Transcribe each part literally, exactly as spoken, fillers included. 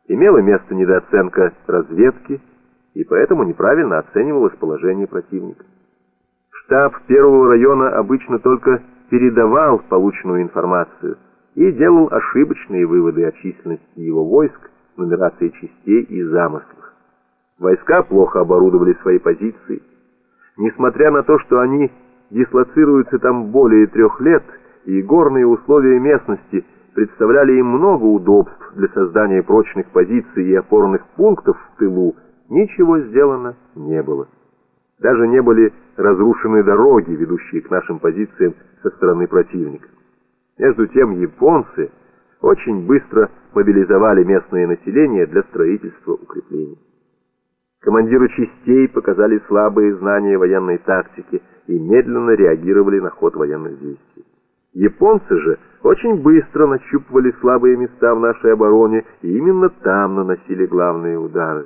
Имела место недооценка разведки, и поэтому неправильно оценивалось положение противника. Штаб первого района обычно только передавал полученную информацию и делал ошибочные выводы о численности его войск, нумерации частей и замыслах. Войска плохо оборудовали свои позиции. Несмотря на то, что они дислоцируются там более трех лет, и горные условия местности представляли им много удобств для создания прочных позиций и опорных пунктов в тылу, ничего сделано не было. Даже не были разрушены дороги, ведущие к нашим позициям со стороны противника. Между тем японцы очень быстро мобилизовали местное население для строительства укреплений. Командиры частей показали слабые знания военной тактики и медленно реагировали на ход военных действий. Японцы же очень быстро нащупывали слабые места в нашей обороне и именно там наносили главные удары.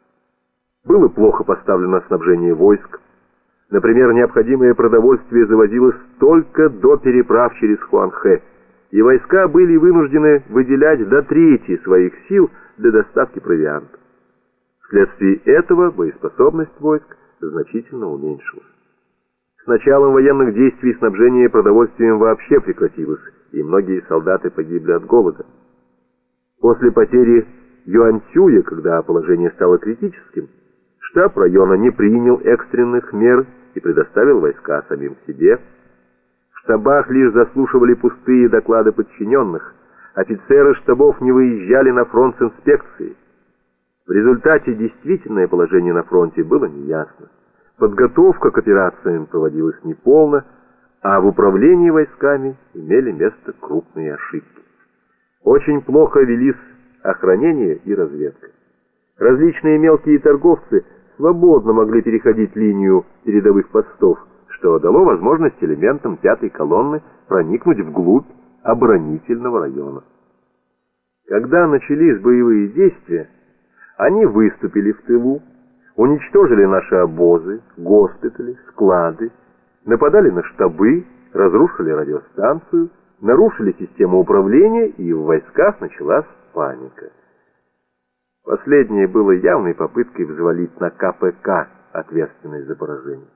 Было плохо поставлено снабжение войск. Например, необходимое продовольствие завозилось только до переправ через Хуанхэ, и войска были вынуждены выделять до трети своих сил для доставки провианта. Вследствие этого боеспособность войск значительно уменьшилась. С началом военных действий снабжение продовольствием вообще прекратилось, и многие солдаты погибли от голода. После потери Юаньцюя, когда положение стало критическим, штаб района не принял экстренных мер и предоставил войска самим себе. В штабах лишь заслушивали пустые доклады подчиненных, офицеры штабов не выезжали на фронт с инспекцией. В результате действительное положение на фронте было неясно. Подготовка к операциям проводилась неполно, а в управлении войсками имели место крупные ошибки. Очень плохо велись охранение и разведка. Различные мелкие торговцы свободно могли переходить линию передовых постов, что дало возможность элементам пятой колонны проникнуть вглубь оборонительного района. Когда начались боевые действия, они выступили в тылу, уничтожили наши обозы, госпитали, склады, нападали на штабы, разрушили радиостанцию, нарушили систему управления, и в войсках началась паника. Последнее было явной попыткой взвалить на ка пэ ка ответственность за поражение.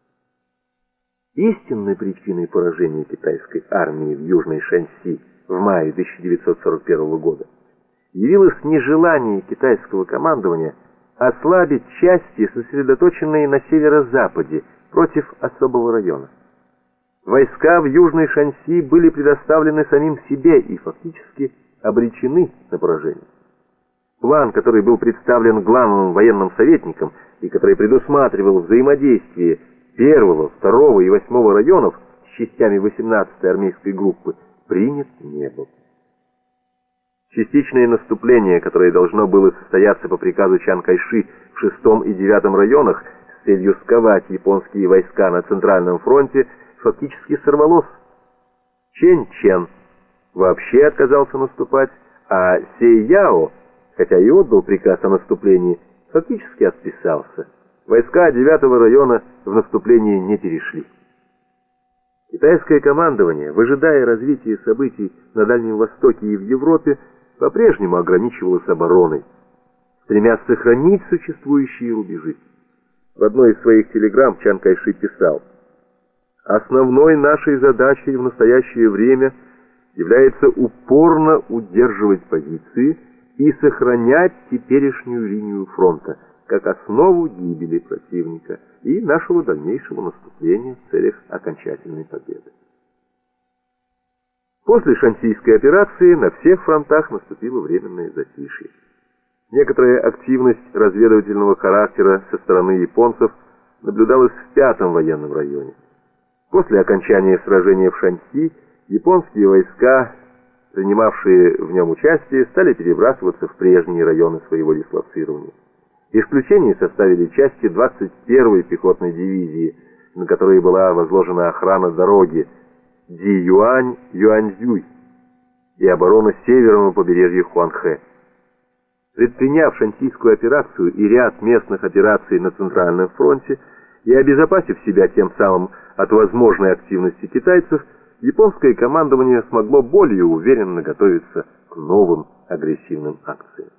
Истинной причиной поражения китайской армии в Южной Шаньси в мае тысяча девятьсот сорок первого года явилось нежелание китайского командования ослабить части, сосредоточенные на северо-западе, против особого района. Войска в Южной Шаньси были предоставлены самим себе и фактически обречены на поражение. План, который был представлен главным военным советником и который предусматривал взаимодействие первого, второго и восьмого районов с частями восемнадцатой армейской группы, принят не был. Частичное наступление, которое должно было состояться по приказу Чан Кайши в шестом и девятом районах с целью сковать японские войска на Центральном фронте, фактически сорвалось. Чэнь Чен вообще отказался наступать, а Сей Яо, хотя и отдал приказ о наступлении, фактически отписался. Войска девятого района в наступление не перешли. Китайское командование, выжидая развития событий на Дальнем Востоке и в Европе, по-прежнему ограничивалось обороной, стремясь сохранить существующие рубежи. В одной из своих телеграмм Чан Кайши писал: «Основной нашей задачей в настоящее время является упорно удерживать позиции и сохранять теперешнюю линию фронта как основу гибели противника и нашего дальнейшего наступления в целях окончательной победы». После Шаньсийской операции на всех фронтах наступило временное затишье. Некоторая активность разведывательного характера со стороны японцев наблюдалась в пятом военном районе. После окончания сражения в Шаньси японские войска, принимавшие в нем участие, стали перебрасываться в прежние районы своего дислоцирования. Исключение составили части двадцать первой пехотной дивизии, на которые была возложена охрана дороги Ди-Юань-Юаньцзюй и оборона северного побережья Хуанхэ. Предприняв Шаньсийскую операцию и ряд местных операций на Центральном фронте и обезопасив себя тем самым от возможной активности китайцев, японское командование смогло более уверенно готовиться к новым агрессивным акциям.